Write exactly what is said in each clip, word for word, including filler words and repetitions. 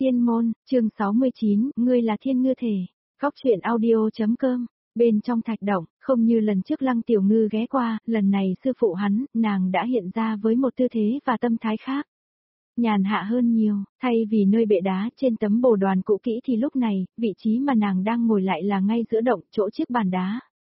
Tiên môn, chương sáu mươi chín, ngươi là thiên ngư thể. Góc truyện audio.com. Bên trong thạch động, không như lần trước Lăng Tiểu Ngư ghé qua, lần này sư phụ hắn, nàng đã hiện ra với một tư thế và tâm thái khác. Nhàn hạ hơn nhiều, thay vì nơi bệ đá trên tấm bồ đoàn cũ kỹ thì lúc này, vị trí mà nàng đang ngồi lại là ngay giữa động, chỗ chiếc bàn đá.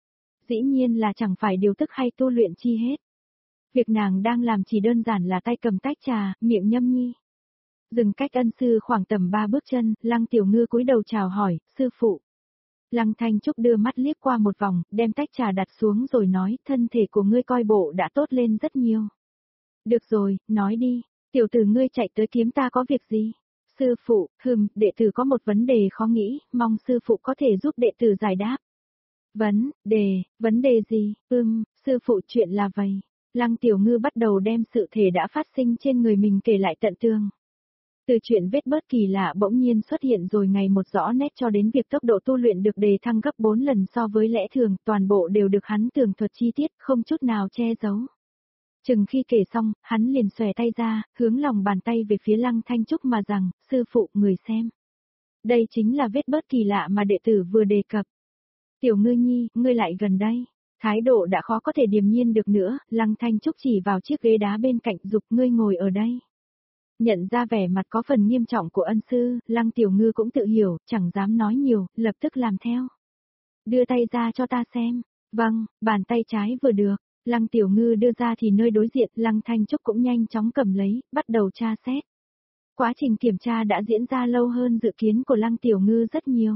Dĩ nhiên là chẳng phải điều tức hay tu luyện chi hết. Việc nàng đang làm chỉ đơn giản là tay cầm tách trà, miệng nhâm nhi. Dừng cách ân sư khoảng tầm ba bước chân, Lăng Tiểu Ngư cúi đầu chào hỏi, sư phụ. Lăng Thanh Trúc đưa mắt liếc qua một vòng, đem tách trà đặt xuống rồi nói, thân thể của ngươi coi bộ đã tốt lên rất nhiều. Được rồi, nói đi, tiểu tử ngươi chạy tới kiếm ta có việc gì? Sư phụ, hừm, đệ tử có một vấn đề khó nghĩ, mong sư phụ có thể giúp đệ tử giải đáp. Vấn, đề, vấn đề gì? Ừm, sư phụ chuyện là vậy. Lăng Tiểu Ngư bắt đầu đem sự thể đã phát sinh trên người mình kể lại tận tường. Từ chuyện vết bớt kỳ lạ bỗng nhiên xuất hiện rồi ngày một rõ nét cho đến việc tốc độ tu luyện được đề thăng gấp bốn lần so với lẽ thường, toàn bộ đều được hắn tường thuật chi tiết, không chút nào che giấu. Chừng khi kể xong, hắn liền xòe tay ra, hướng lòng bàn tay về phía Lăng Thanh Trúc mà rằng, sư phụ, người xem. Đây chính là vết bớt kỳ lạ mà đệ tử vừa đề cập. Tiểu Ngư nhi, ngươi lại gần đây. Thái độ đã khó có thể điềm nhiên được nữa, Lăng Thanh Trúc chỉ vào chiếc ghế đá bên cạnh dục ngươi ngồi ở đây. Nhận ra vẻ mặt có phần nghiêm trọng của ân sư, Lăng Tiểu Ngư cũng tự hiểu, chẳng dám nói nhiều, lập tức làm theo. Đưa tay ra cho ta xem. Vâng, bàn tay trái vừa được, Lăng Tiểu Ngư đưa ra thì nơi đối diện, Lăng Thanh Trúc cũng nhanh chóng cầm lấy, bắt đầu tra xét. Quá trình kiểm tra đã diễn ra lâu hơn dự kiến của Lăng Tiểu Ngư rất nhiều.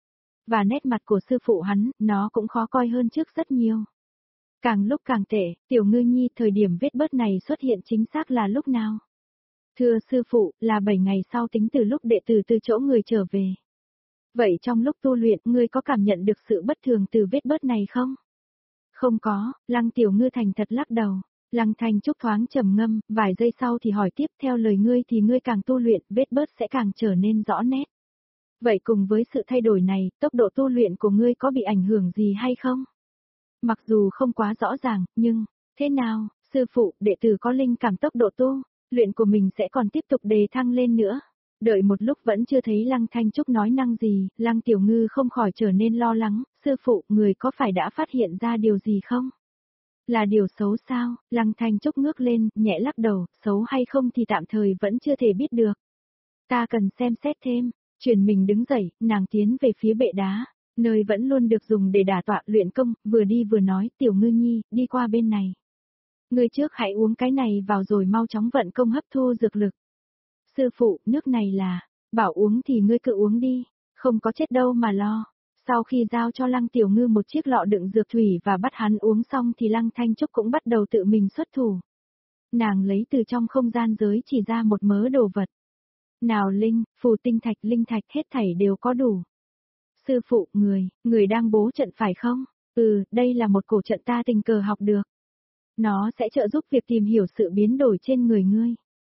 Và nét mặt của sư phụ hắn, nó cũng khó coi hơn trước rất nhiều. Càng lúc càng tệ, Tiểu Ngư nhi, thời điểm vết bớt này xuất hiện chính xác là lúc nào? Thưa sư phụ, là bảy ngày sau tính từ lúc đệ tử từ chỗ người trở về. Vậy trong lúc tu luyện, ngươi có cảm nhận được sự bất thường từ vết bớt này không? Không có, Lăng Tiểu Ngư thành thật lắc đầu. Lăng Thanh Trúc thoáng trầm ngâm, vài giây sau thì hỏi tiếp, theo lời ngươi thì ngươi càng tu luyện, vết bớt sẽ càng trở nên rõ nét. Vậy cùng với sự thay đổi này, tốc độ tu luyện của ngươi có bị ảnh hưởng gì hay không? Mặc dù không quá rõ ràng, nhưng, thế nào, sư phụ, đệ tử có linh cảm tốc độ tu luyện của mình sẽ còn tiếp tục đề thăng lên nữa. Đợi một lúc vẫn chưa thấy Lăng Thanh Trúc nói năng gì, Lăng Tiểu Ngư không khỏi trở nên lo lắng, sư phụ, người có phải đã phát hiện ra điều gì không? Là điều xấu sao? Lăng Thanh Trúc ngước lên, nhẹ lắc đầu, xấu hay không thì tạm thời vẫn chưa thể biết được. Ta cần xem xét thêm. Chuyển mình đứng dậy, nàng tiến về phía bệ đá, nơi vẫn luôn được dùng để đả tọa luyện công, vừa đi vừa nói, Tiểu Ngư nhi, đi qua bên này. Ngươi trước hãy uống cái này vào rồi mau chóng vận công hấp thu dược lực. Sư phụ, nước này là, bảo uống thì ngươi cứ uống đi, không có chết đâu mà lo. Sau khi giao cho Lăng Tiểu Ngư một chiếc lọ đựng dược thủy và bắt hắn uống xong thì Lăng Thanh Trúc cũng bắt đầu tự mình xuất thủ. Nàng lấy từ trong không gian giới chỉ ra một mớ đồ vật. Nào linh, phù tinh thạch, linh thạch hết thảy đều có đủ. Sư phụ, người, người đang bố trận phải không? Ừ, đây là một cổ trận ta tình cờ học được. Nó sẽ trợ giúp việc tìm hiểu sự biến đổi trên người ngươi.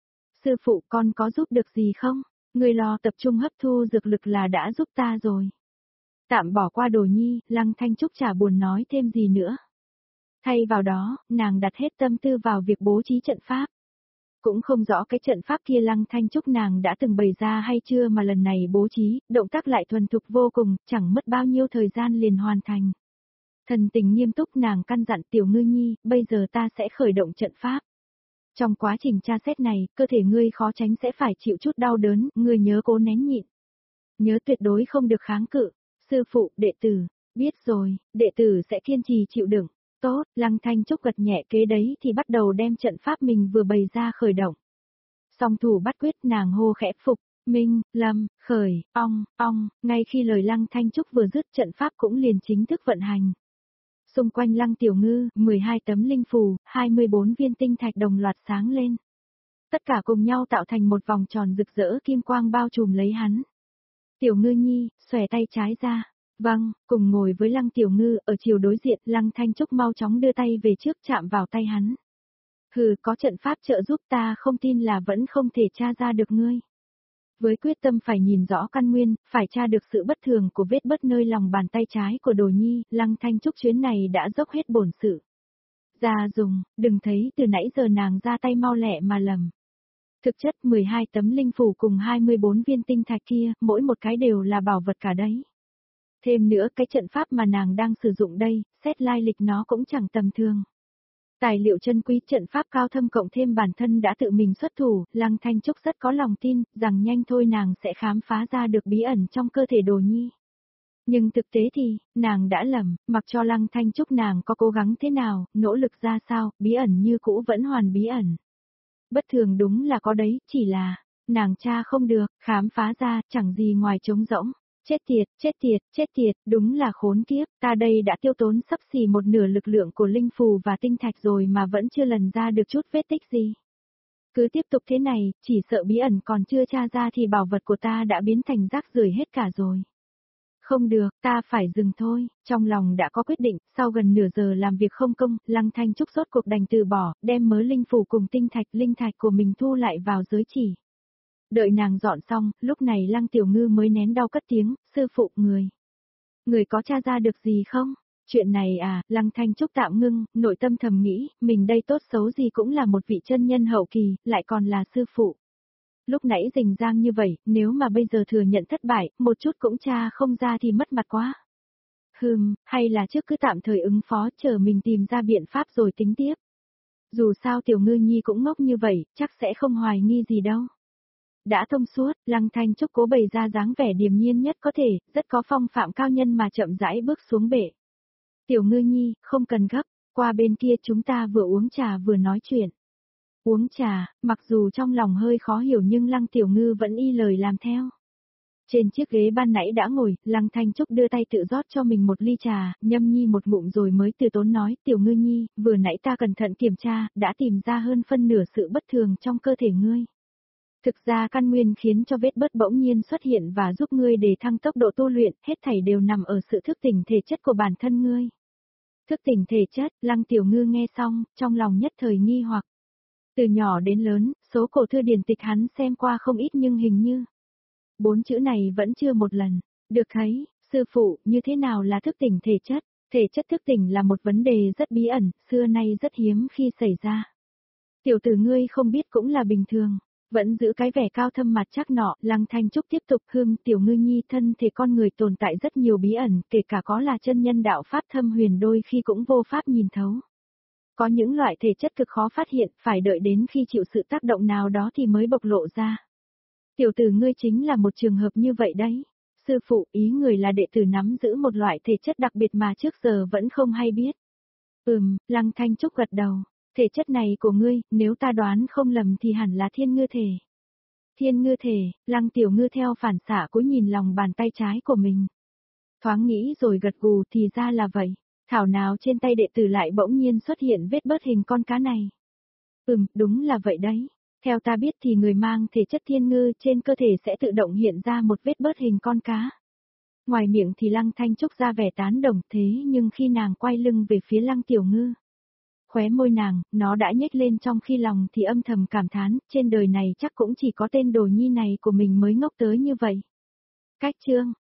Sư phụ, con có giúp được gì không? Ngươi lo tập trung hấp thu dược lực là đã giúp ta rồi. Tạm bỏ qua Đồ nhi, Lăng Thanh Trúc chả buồn nói thêm gì nữa. Thay vào đó, nàng đặt hết tâm tư vào việc bố trí trận pháp. Cũng không rõ cái trận pháp kia Lăng Thanh Trúc nàng đã từng bày ra hay chưa mà lần này bố trí, động tác lại thuần thục vô cùng, chẳng mất bao nhiêu thời gian liền hoàn thành. Thần tình nghiêm túc nàng căn dặn Tiểu Ngư nhi, bây giờ ta sẽ khởi động trận pháp. Trong quá trình tra xét này, cơ thể ngươi khó tránh sẽ phải chịu chút đau đớn, ngươi nhớ cố nén nhịn. Nhớ tuyệt đối không được kháng cự. Sư phụ, đệ tử, biết rồi, đệ tử sẽ kiên trì chịu đựng. Tốt, Lăng Thanh Trúc gật nhẹ kế đấy thì bắt đầu đem trận pháp mình vừa bày ra khởi động. Song thủ bắt quyết nàng hô khẽ phục, minh, lâm, khởi, ong, ong, ngay khi lời Lăng Thanh Trúc vừa dứt trận pháp cũng liền chính thức vận hành. Xung quanh Lăng Tiểu Ngư, mười hai tấm linh phù, hai mươi bốn viên tinh thạch đồng loạt sáng lên. Tất cả cùng nhau tạo thành một vòng tròn rực rỡ kim quang bao trùm lấy hắn. Tiểu Ngư nhi, xòe tay trái ra. Vâng, cùng ngồi với Lăng Tiểu Ngư ở chiều đối diện, Lăng Thanh Trúc mau chóng đưa tay về trước chạm vào tay hắn. Hừ, có trận pháp trợ giúp ta không tin là vẫn không thể tra ra được ngươi. Với quyết tâm phải nhìn rõ căn nguyên, phải tra được sự bất thường của vết bớt nơi lòng bàn tay trái của Đồ nhi, Lăng Thanh Trúc chuyến này đã dốc hết bổn sự. Ra dùng, đừng thấy từ nãy giờ nàng ra tay mau lẹ mà lầm. Thực chất mười hai tấm linh phù cùng hai mươi bốn viên tinh thạch kia, mỗi một cái đều là bảo vật cả đấy. Thêm nữa cái trận pháp mà nàng đang sử dụng đây, xét lai lịch nó cũng chẳng tầm thường. Tài liệu chân quý, trận pháp cao thâm cộng thêm bản thân đã tự mình xuất thủ, Lăng Thanh Trúc rất có lòng tin, rằng nhanh thôi nàng sẽ khám phá ra được bí ẩn trong cơ thể Đồ Nhi. Nhưng thực tế thì, nàng đã lầm, mặc cho Lăng Thanh Trúc nàng có cố gắng thế nào, nỗ lực ra sao, bí ẩn như cũ vẫn hoàn bí ẩn. Bất thường đúng là có đấy, chỉ là, nàng tra không được, khám phá ra, chẳng gì ngoài trống rỗng. Chết tiệt, chết tiệt, chết tiệt, đúng là khốn kiếp, ta đây đã tiêu tốn sắp xỉ một nửa lực lượng của linh phù và tinh thạch rồi mà vẫn chưa lần ra được chút vết tích gì. Cứ tiếp tục thế này, chỉ sợ bí ẩn còn chưa tra ra thì bảo vật của ta đã biến thành rác rưởi hết cả rồi. Không được, ta phải dừng thôi, trong lòng đã có quyết định, sau gần nửa giờ làm việc không công, Lăng Thanh Trúc rốt cuộc đành từ bỏ, đem mớ linh phù cùng tinh thạch linh thạch của mình thu lại vào giới chỉ. Đợi nàng dọn xong, lúc này Lăng Tiểu Ngư mới nén đau cất tiếng, sư phụ người. Người có tra ra được gì không? Chuyện này à, Lăng Thanh Trúc tạm ngưng, nội tâm thầm nghĩ, mình đây tốt xấu gì cũng là một vị chân nhân hậu kỳ, lại còn là sư phụ. Lúc nãy rình rang như vậy, nếu mà bây giờ thừa nhận thất bại, một chút cũng tra không ra thì mất mặt quá. Hừm, hay là trước cứ tạm thời ứng phó, chờ mình tìm ra biện pháp rồi tính tiếp. Dù sao Tiểu Ngư Nhi cũng ngốc như vậy, chắc sẽ không hoài nghi gì đâu. Đã thông suốt, Lăng Thanh Trúc cố bày ra dáng vẻ điềm nhiên nhất có thể, rất có phong phạm cao nhân mà chậm rãi bước xuống bể. Tiểu Ngư Nhi, không cần gấp, qua bên kia chúng ta vừa uống trà vừa nói chuyện. Uống trà, mặc dù trong lòng hơi khó hiểu nhưng Lăng Tiểu Ngư vẫn y lời làm theo. Trên chiếc ghế ban nãy đã ngồi, Lăng Thanh Trúc đưa tay tự rót cho mình một ly trà, nhâm nhi một ngụm rồi mới từ tốn nói, Tiểu Ngư Nhi, vừa nãy ta cẩn thận kiểm tra, đã tìm ra hơn phân nửa sự bất thường trong cơ thể ngươi. Thực ra căn nguyên khiến cho vết bớt bỗng nhiên xuất hiện và giúp ngươi để thăng tốc độ tu luyện, hết thảy đều nằm ở sự thức tỉnh thể chất của bản thân ngươi. Thức tỉnh thể chất, Lăng Tiểu Ngư nghe xong, trong lòng nhất thời nghi hoặc. Từ nhỏ đến lớn, số cổ thư điển tịch hắn xem qua không ít nhưng hình như bốn chữ này vẫn chưa một lần được thấy. Sư phụ, như thế nào là thức tỉnh thể chất? Thể chất thức tỉnh là một vấn đề rất bí ẩn, xưa nay rất hiếm khi xảy ra. Tiểu tử ngươi không biết cũng là bình thường. Vẫn giữ cái vẻ cao thâm mặt chắc nọ, Lăng Thanh Trúc tiếp tục hương Tiểu Ngư Nhi thân thể con người tồn tại rất nhiều bí ẩn, kể cả có là chân nhân đạo pháp thâm huyền đôi khi cũng vô pháp nhìn thấu. Có những loại thể chất cực khó phát hiện, phải đợi đến khi chịu sự tác động nào đó thì mới bộc lộ ra. Tiểu tử ngươi chính là một trường hợp như vậy đấy. Sư phụ, ý người là đệ tử nắm giữ một loại thể chất đặc biệt mà trước giờ vẫn không hay biết. Ừm, Lăng Thanh Trúc gật đầu. Thể chất này của ngươi, nếu ta đoán không lầm thì hẳn là thiên ngư thể. Thiên ngư thể, Lăng Tiểu Ngư theo phản xạ cúi nhìn lòng bàn tay trái của mình. Thoáng nghĩ rồi gật gù, thì ra là vậy. Thảo nào trên tay đệ tử lại bỗng nhiên xuất hiện vết bớt hình con cá này. Ừm, đúng là vậy đấy. Theo ta biết thì người mang thể chất thiên ngư trên cơ thể sẽ tự động hiện ra một vết bớt hình con cá. Ngoài miệng thì Lăng Thanh Trúc ra vẻ tán đồng, thế nhưng khi nàng quay lưng về phía Lăng Tiểu Ngư, khóe môi nàng, nó đã nhếch lên trong khi lòng thì âm thầm cảm thán, trên đời này chắc cũng chỉ có tên Đồ Nhi này của mình mới ngốc tới như vậy. Cách chương